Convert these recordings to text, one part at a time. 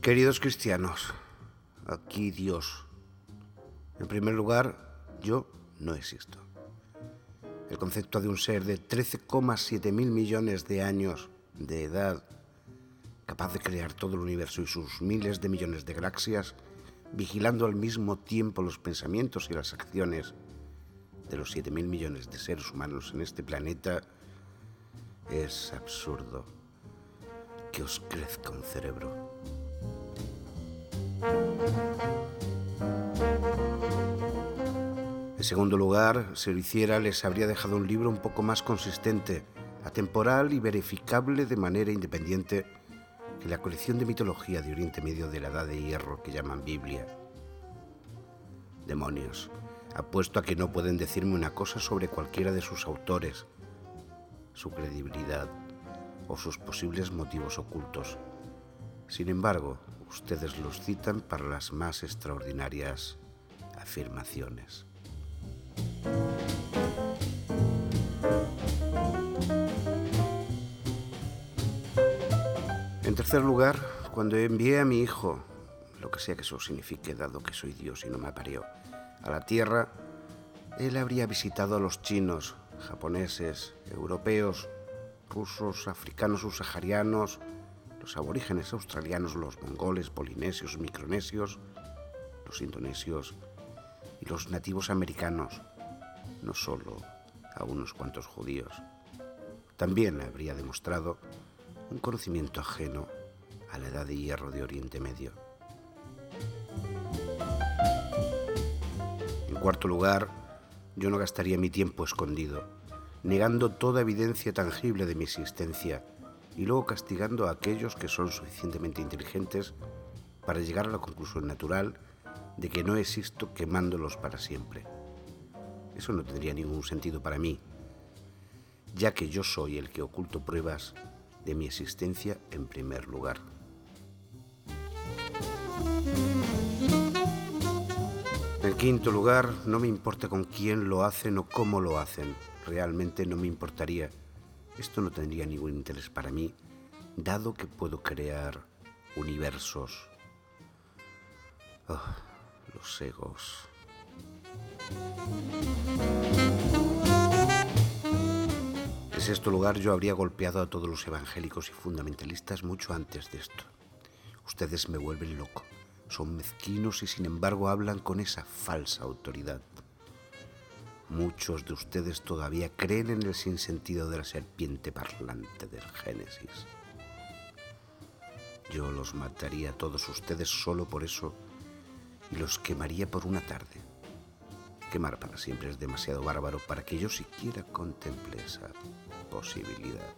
Queridos cristianos, aquí Dios. En primer lugar, yo no existo. El concepto de un ser de 13,7 mil millones de años de edad, capaz de crear todo el universo y sus miles de millones de galaxias, vigilando al mismo tiempo los pensamientos y las acciones de los 7.000 millones de seres humanos en este planeta, es absurdo que os crezca un cerebro. En segundo lugar, si lo hiciera, les habría dejado un libro un poco más consistente, atemporal y verificable de manera independiente que la colección de mitología de Oriente Medio de la Edad de Hierro que llaman Biblia. Demonios, apuesto a que no pueden decirme una cosa sobre cualquiera de sus autores, su credibilidad o sus posibles motivos ocultos. Sin embargo, ustedes los citan para las más extraordinarias afirmaciones. En tercer lugar, cuando envié a mi hijo, lo que sea que eso signifique, dado que soy Dios y no me parió, a la Tierra, él habría visitado a los chinos, japoneses, europeos, rusos, africanos subsaharianos, los aborígenes australianos, los mongoles, polinesios, micronesios, los indonesios y los nativos americanos, no solo a unos cuantos judíos. También habría demostrado un conocimiento ajeno a la Edad de Hierro de Oriente Medio. En cuarto lugar, yo no gastaría mi tiempo escondido, negando toda evidencia tangible de mi existencia y luego castigando a aquellos que son suficientemente inteligentes para llegar a la conclusión natural de que no existo, quemándolos para siempre. Eso no tendría ningún sentido para mí, ya que yo soy el que oculto pruebas de mi existencia en primer lugar. En quinto lugar, no me importa con quién lo hacen o cómo lo hacen. Realmente no me importaría. Esto no tendría ningún interés para mí, dado que puedo crear universos. Los egos. En sexto lugar, yo habría golpeado a todos los evangélicos y fundamentalistas mucho antes de esto. Ustedes me vuelven loco. Son mezquinos y sin embargo hablan con esa falsa autoridad. Muchos de ustedes todavía creen en el sinsentido de la serpiente parlante del Génesis. Yo los mataría a todos ustedes solo por eso y los quemaría por una tarde. Quemar para siempre es demasiado bárbaro para que yo siquiera contemple esa posibilidad.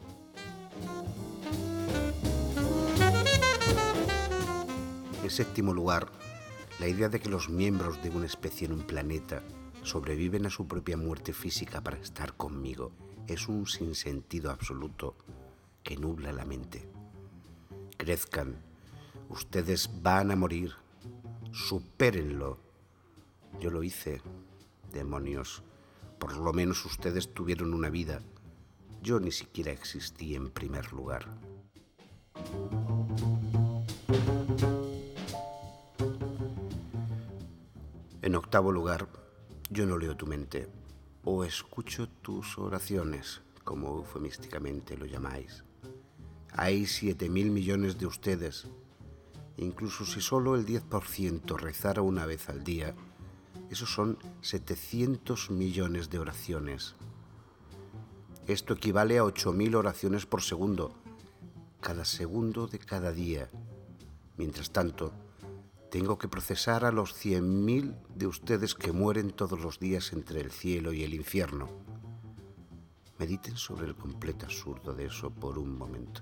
En séptimo lugar, la idea de que los miembros de una especie en un planeta sobreviven a su propia muerte física para estar conmigo es un sinsentido absoluto que nubla la mente. Crezcan, ustedes van a morir, supérenlo. Yo lo hice, demonios, por lo menos ustedes tuvieron una vida. Yo ni siquiera existí en primer lugar. En octavo lugar, yo no leo tu mente, o escucho tus oraciones, como eufemísticamente lo llamáis. Hay 7.000 millones de ustedes. Incluso si solo el 10% rezara una vez al día, esos son 700 millones de oraciones. Esto equivale a 8.000 oraciones por segundo, cada segundo de cada día. Mientras tanto, tengo que procesar a los 100.000 de ustedes que mueren todos los días entre el cielo y el infierno. Mediten sobre el completo absurdo de eso por un momento.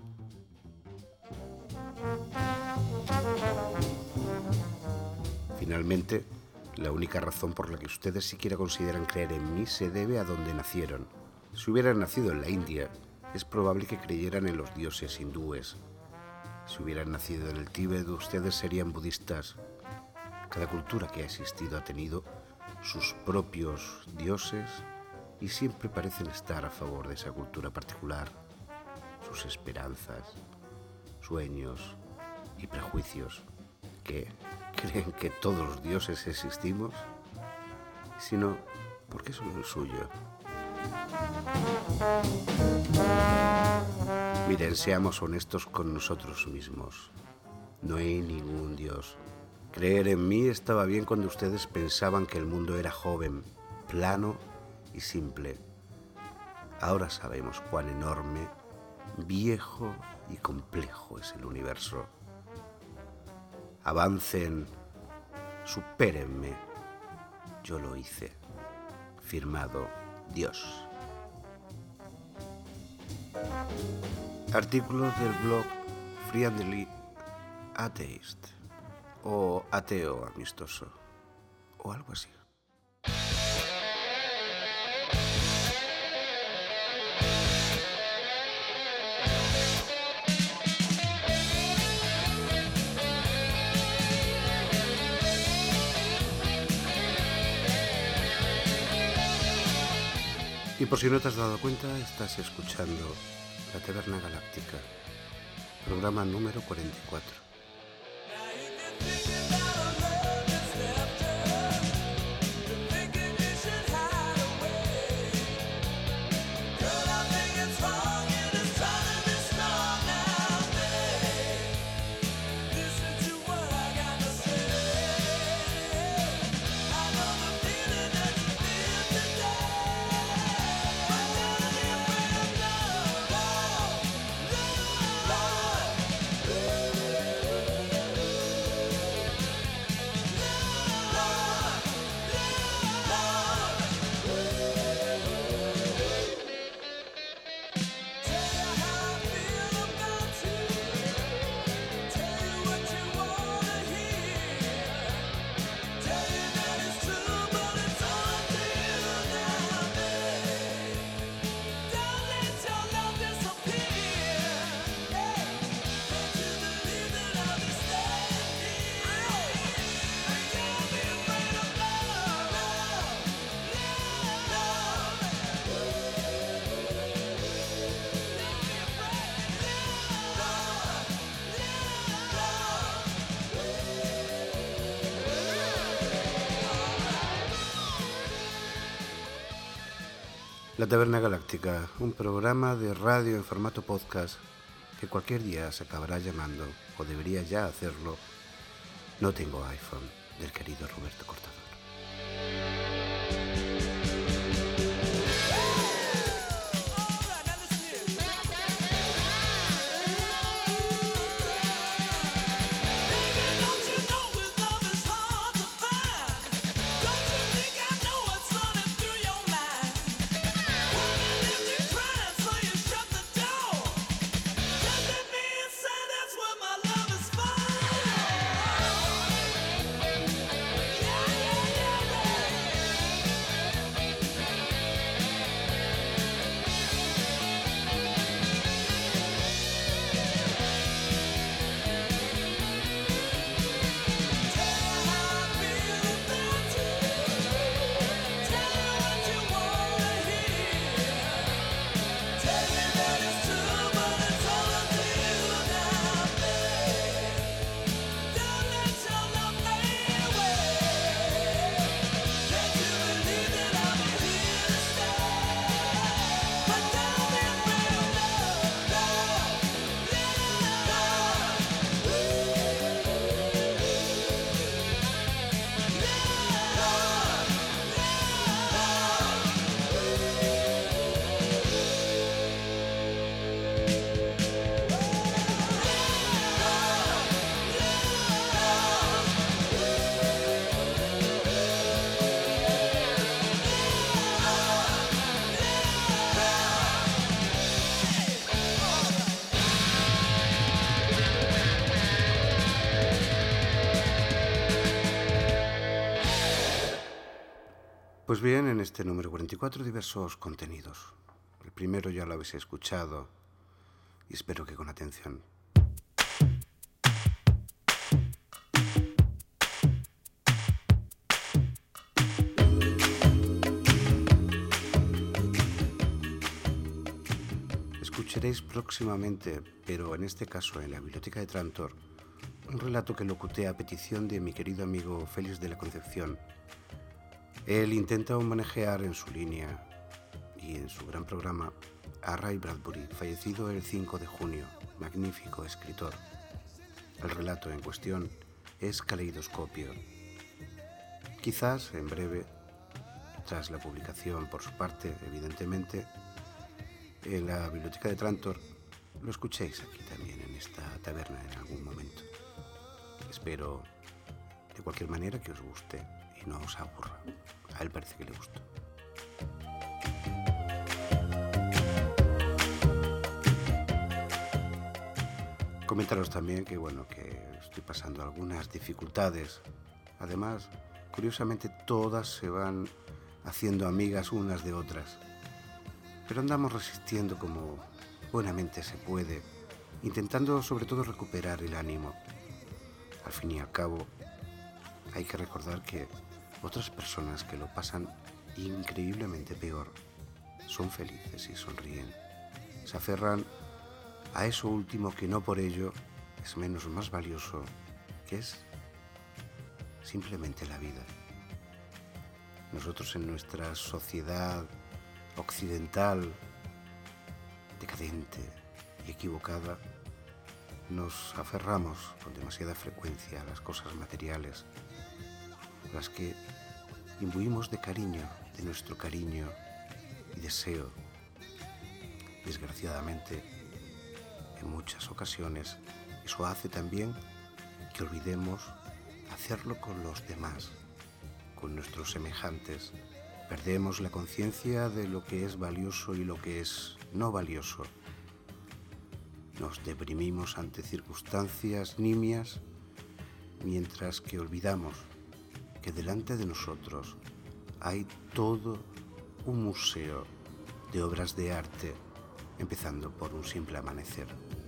Finalmente, la única razón por la que ustedes siquiera consideran creer en mí se debe a donde nacieron. Si hubieran nacido en la India, es probable que creyeran en los dioses hindúes. Si hubieran nacido en el Tíbet, ustedes serían budistas. Cada cultura que ha existido ha tenido sus propios dioses y siempre parecen estar a favor de esa cultura particular, sus esperanzas, sueños y prejuicios. ¿Qué? ¿Creen que todos los dioses existimos? Sino porque son el suyo. Miren, seamos honestos con nosotros mismos. No hay ningún dios. Creer en mí estaba bien cuando ustedes pensaban que el mundo era joven, plano y simple. Ahora sabemos cuán enorme, viejo y complejo es el universo. Avancen, supérenme. Yo lo hice. Firmado Dios. Artículos del blog Friendly Atheist o ateo amistoso o algo así. Y por si no te has dado cuenta, estás escuchando La Taberna Galáctica, programa número 44. La Taberna Galáctica, un programa de radio en formato podcast que cualquier día se acabará llamando, o debería ya hacerlo, No tengo iPhone, del querido Roberto Cortador. Pues bien, en este número 44 diversos contenidos. El primero ya lo habéis escuchado y espero que con atención. Escucharéis próximamente, pero en este caso en la Biblioteca de Trantor, un relato que locuté a petición de mi querido amigo Félix de la Concepción. Él intenta homenajear en su línea y en su gran programa a Ray Bradbury, fallecido el 5 de junio, magnífico escritor. El relato en cuestión es Caleidoscopio. Quizás en breve, tras la publicación por su parte, evidentemente, en la Biblioteca de Trantor, lo escuchéis aquí también en esta taberna en algún momento. Espero de cualquier manera que os guste y no os aburra. A él parece que le gustó. Comentaros también que estoy pasando algunas dificultades. Además, curiosamente todas se van haciendo amigas unas de otras. Pero andamos resistiendo como buenamente se puede, intentando sobre todo recuperar el ánimo. Al fin y al cabo, hay que recordar que otras personas que lo pasan increíblemente peor son felices y sonríen. Se aferran a eso último que no por ello es menos o más valioso, que es simplemente la vida. Nosotros en nuestra sociedad occidental, decadente y equivocada, nos aferramos con demasiada frecuencia a las cosas materiales, las que imbuimos de cariño, de nuestro cariño y deseo. Desgraciadamente, en muchas ocasiones, eso hace también que olvidemos hacerlo con los demás, con nuestros semejantes. Perdemos la conciencia de lo que es valioso y lo que es no valioso. Nos deprimimos ante circunstancias nimias, mientras que olvidamos que delante de nosotros hay todo un museo de obras de arte, empezando por un simple amanecer.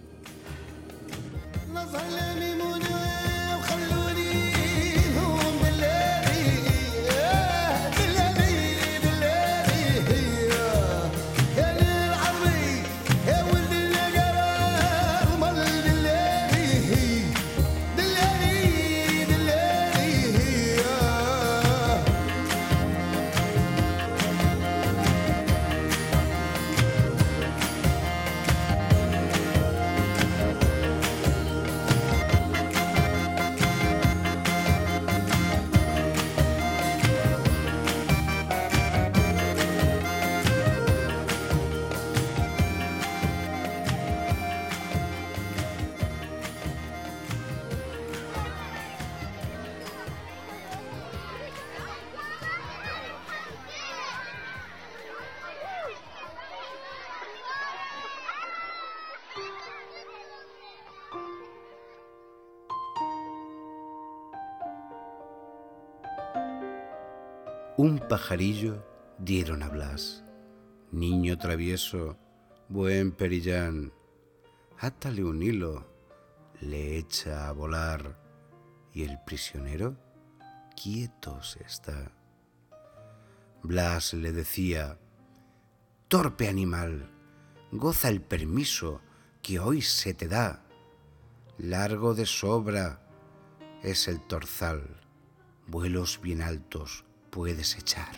Un pajarillo dieron a Blas, niño travieso, buen perillán, átale un hilo, le echa a volar, y el prisionero quieto se está. Blas le decía: torpe animal, goza el permiso que hoy se te da, largo de sobra es el torzal, vuelos bien altos puedes echar.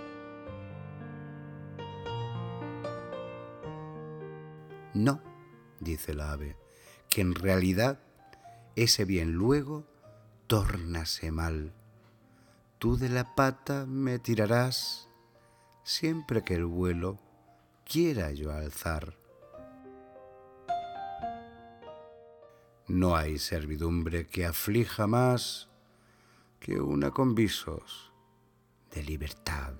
No, dice la ave, que en realidad ese bien luego tórnase mal. Tú de la pata me tirarás siempre que el vuelo quiera yo alzar. No hay servidumbre que aflija más que una con visos de libertad.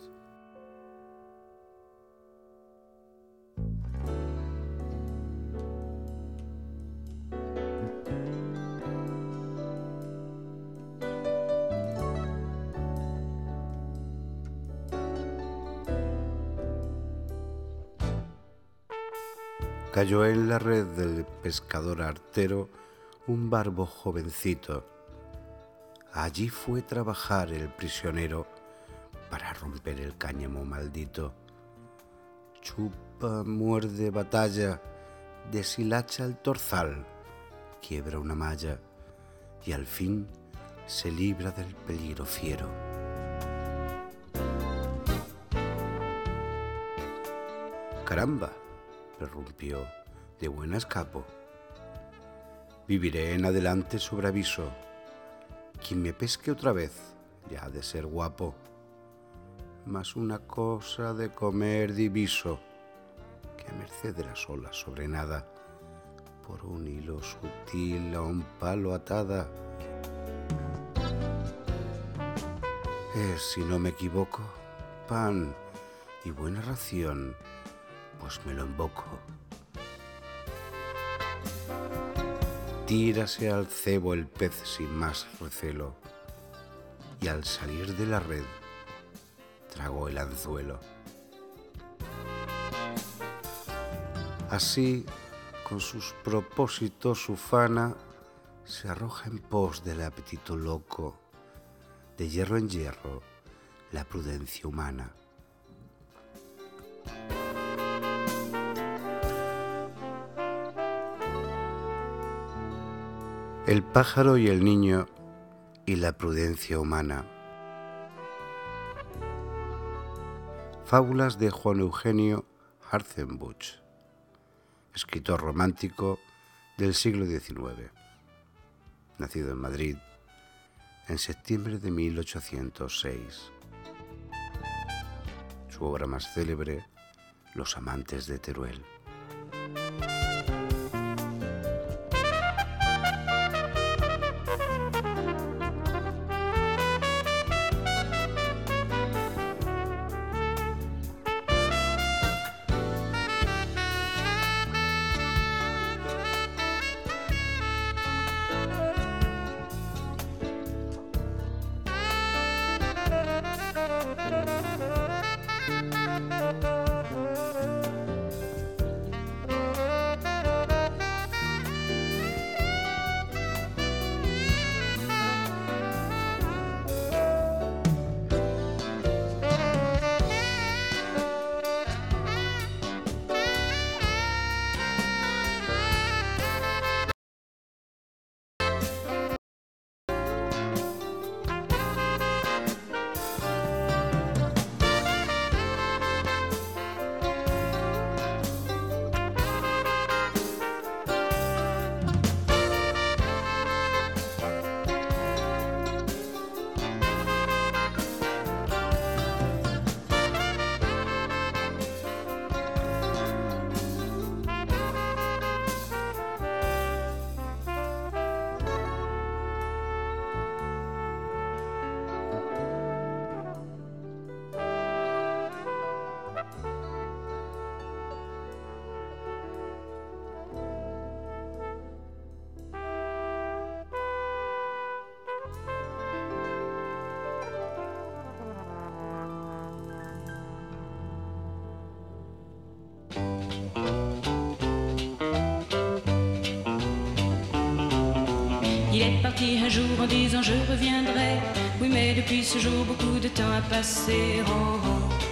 Cayó en la red del pescador artero un barbo jovencito. Allí fue trabajar el prisionero para romper el cáñamo maldito. Chupa, muerde, batalla, deshilacha el torzal, quiebra una malla y al fin se libra del peligro fiero. Caramba, prorrumpió, de buena escapo. Viviré en adelante sobre aviso. Quien me pesque otra vez, ya ha de ser guapo. Mas una cosa de comer diviso, que a merced de las olas sobre nada, por un hilo sutil a un palo atada. Es, si no me equivoco, pan y buena ración, pues me lo emboco. Tírase al cebo el pez sin más recelo, y al salir de la red tragó el anzuelo. Así, con sus propósitos ufana, se arroja en pos del apetito loco, de hierro en hierro, la prudencia humana. El pájaro y el niño y la prudencia humana. Fábulas de Juan Eugenio Hartzenbusch, escritor romántico del siglo XIX, nacido en Madrid en septiembre de 1806. Su obra más célebre, Los amantes de Teruel. Il est parti un jour en disant je reviendrai. Oui, mais depuis ce jour beaucoup de temps a passé. Oh,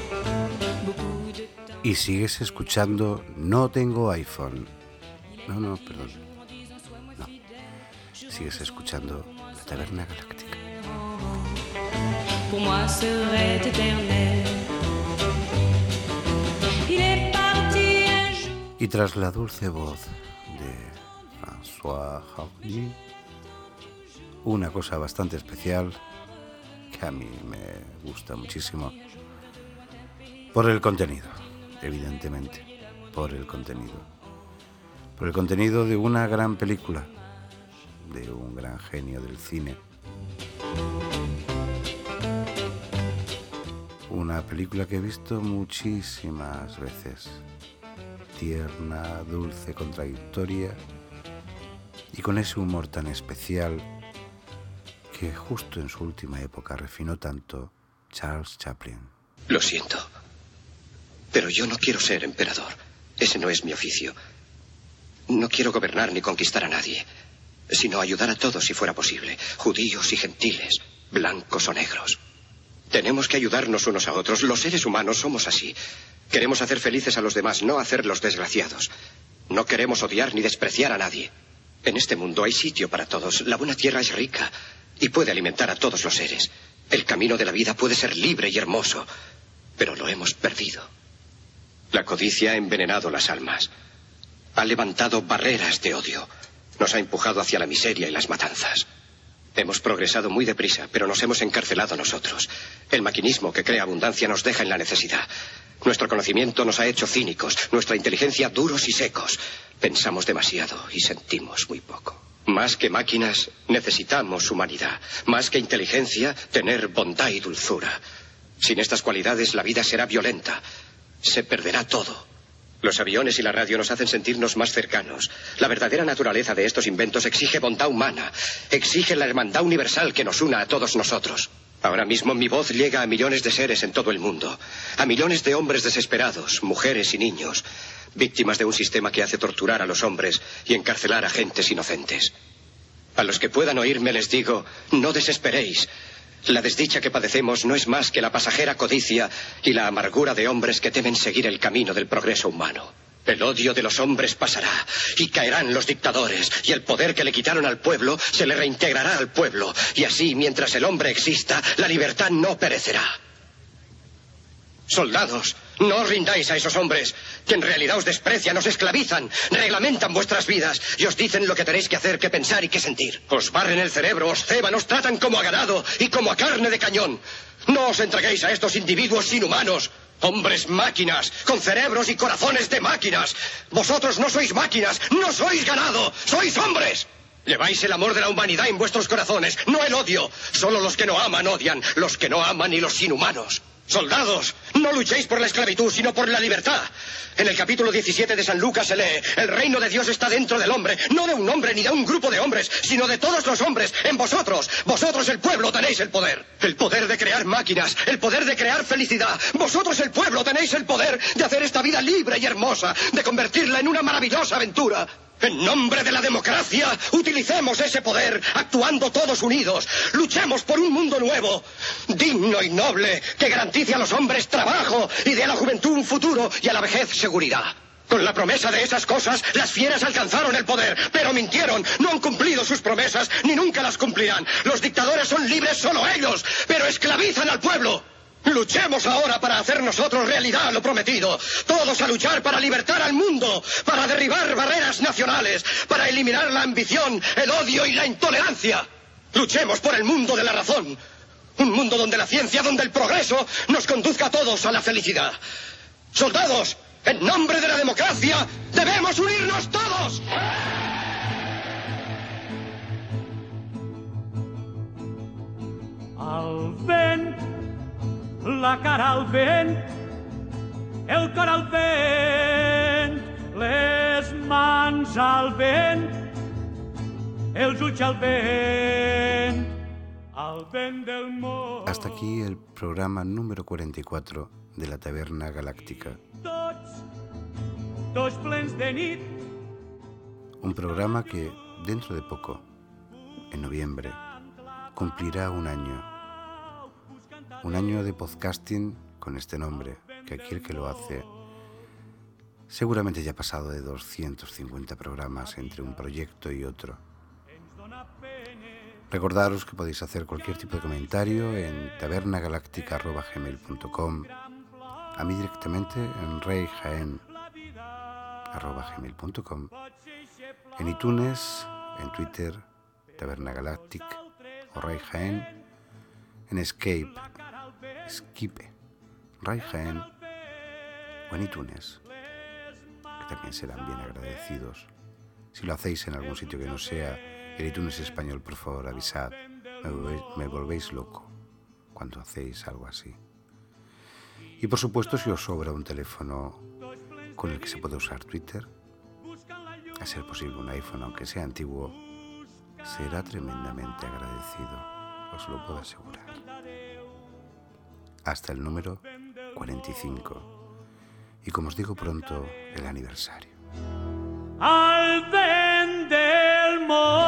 oh. Beaucoup de temps. Y sigues escuchando No tengo iPhone. No, perdón. No. Sigues escuchando La Taberna Galáctica. Pour moi serait éternel. Il est parti un jour. Y tras la dulce voz de François Hardy, una cosa bastante especial que a mí me gusta muchísimo, por el contenido, evidentemente, por el contenido de una gran película, de un gran genio del cine, una película que he visto muchísimas veces, tierna, dulce, contradictoria y con ese humor tan especial que justo en su última época refinó tanto Charles Chaplin. Lo siento, pero yo no quiero ser emperador. Ese no es mi oficio. No quiero gobernar ni conquistar a nadie, sino ayudar a todos si fuera posible, judíos y gentiles, blancos o negros. Tenemos que ayudarnos unos a otros. Los seres humanos somos así. Queremos hacer felices a los demás, no hacerlos desgraciados. No queremos odiar ni despreciar a nadie. En este mundo hay sitio para todos. La buena tierra es rica y puede alimentar a todos los seres. El camino de la vida puede ser libre y hermoso, pero lo hemos perdido. La codicia ha envenenado las almas. Ha levantado barreras de odio. Nos ha empujado hacia la miseria y las matanzas. Hemos progresado muy deprisa, pero nos hemos encarcelado nosotros. El maquinismo que crea abundancia nos deja en la necesidad. Nuestro conocimiento nos ha hecho cínicos, nuestra inteligencia duros y secos. Pensamos demasiado y sentimos muy poco. Más que máquinas, necesitamos humanidad. Más que inteligencia, tener bondad y dulzura. Sin estas cualidades, la vida será violenta. Se perderá todo. Los aviones y la radio nos hacen sentirnos más cercanos. La verdadera naturaleza de estos inventos exige bondad humana. Exige la hermandad universal que nos una a todos nosotros. Ahora mismo mi voz llega a millones de seres en todo el mundo. A millones de hombres desesperados, mujeres y niños. Víctimas de un sistema que hace torturar a los hombres y encarcelar a gentes inocentes. A los que puedan oírme les digo, no desesperéis. La desdicha que padecemos no es más que la pasajera codicia y la amargura de hombres que temen seguir el camino del progreso humano. El odio de los hombres pasará y caerán los dictadores y el poder que le quitaron al pueblo se le reintegrará al pueblo. Y así, mientras el hombre exista, la libertad no perecerá. Soldados, no os rindáis a esos hombres, que en realidad os desprecian, os esclavizan, reglamentan vuestras vidas y os dicen lo que tenéis que hacer, que pensar y que sentir. Os barren el cerebro, os ceban, os tratan como a ganado y como a carne de cañón. No os entreguéis a estos individuos inhumanos. Hombres máquinas, con cerebros y corazones de máquinas. Vosotros no sois máquinas, no sois ganado, sois hombres. Lleváis el amor de la humanidad en vuestros corazones, no el odio. Solo los que no aman odian, los que no aman y los inhumanos. Soldados, no luchéis por la esclavitud, sino por la libertad. En el capítulo 17 de San Lucas se lee, el reino de Dios está dentro del hombre, no de un hombre ni de un grupo de hombres, sino de todos los hombres, en vosotros. Vosotros, el pueblo, tenéis el poder. El poder de crear máquinas, el poder de crear felicidad. Vosotros, el pueblo, tenéis el poder de hacer esta vida libre y hermosa, de convertirla en una maravillosa aventura. En nombre de la democracia, utilicemos ese poder, actuando todos unidos. Luchemos por un mundo nuevo, digno y noble, que garantice a los hombres trabajo y dé a la juventud un futuro y a la vejez seguridad. Con la promesa de esas cosas, las fieras alcanzaron el poder, pero mintieron, no han cumplido sus promesas, ni nunca las cumplirán. Los dictadores son libres solo ellos, pero esclavizan al pueblo. Luchemos ahora para hacer nosotros realidad lo prometido. Todos a luchar para libertar al mundo, para derribar barreras nacionales, para eliminar la ambición, el odio y la intolerancia. Luchemos por el mundo de la razón. Un mundo donde la ciencia, donde el progreso nos conduzca a todos a la felicidad. Soldados, en nombre de la democracia, debemos unirnos todos. Al vent, la cara al vent, el cor al vent, les mans al vent, els ulls al vent del món. Hasta aquí el programa número 44 de la Taberna Galáctica. Tots plens de nit. Un programa que dentro de poco, en noviembre, cumplirá un año. Un año de podcasting con este nombre, que aquel que lo hace seguramente ya ha pasado de 250 programas entre un proyecto y otro. Recordaros que podéis hacer cualquier tipo de comentario en tabernagaláctica@gmail.com, a mí directamente en reyjaen@gmail.com, en iTunes, en Twitter, Taberna Galactic o Ray Jaén, en Skype, Ray Jaén o en iTunes, que también serán bien agradecidos. Si lo hacéis en algún sitio que no sea el iTunes español, por favor avisad, me volvéis loco cuando hacéis algo así. Y por supuesto, si os sobra un teléfono con el que se puede usar Twitter, a ser posible un iPhone, aunque sea antiguo, será tremendamente agradecido, os lo puedo asegurar. Hasta el número 45. Y como os digo pronto, el aniversario. Al vent del món.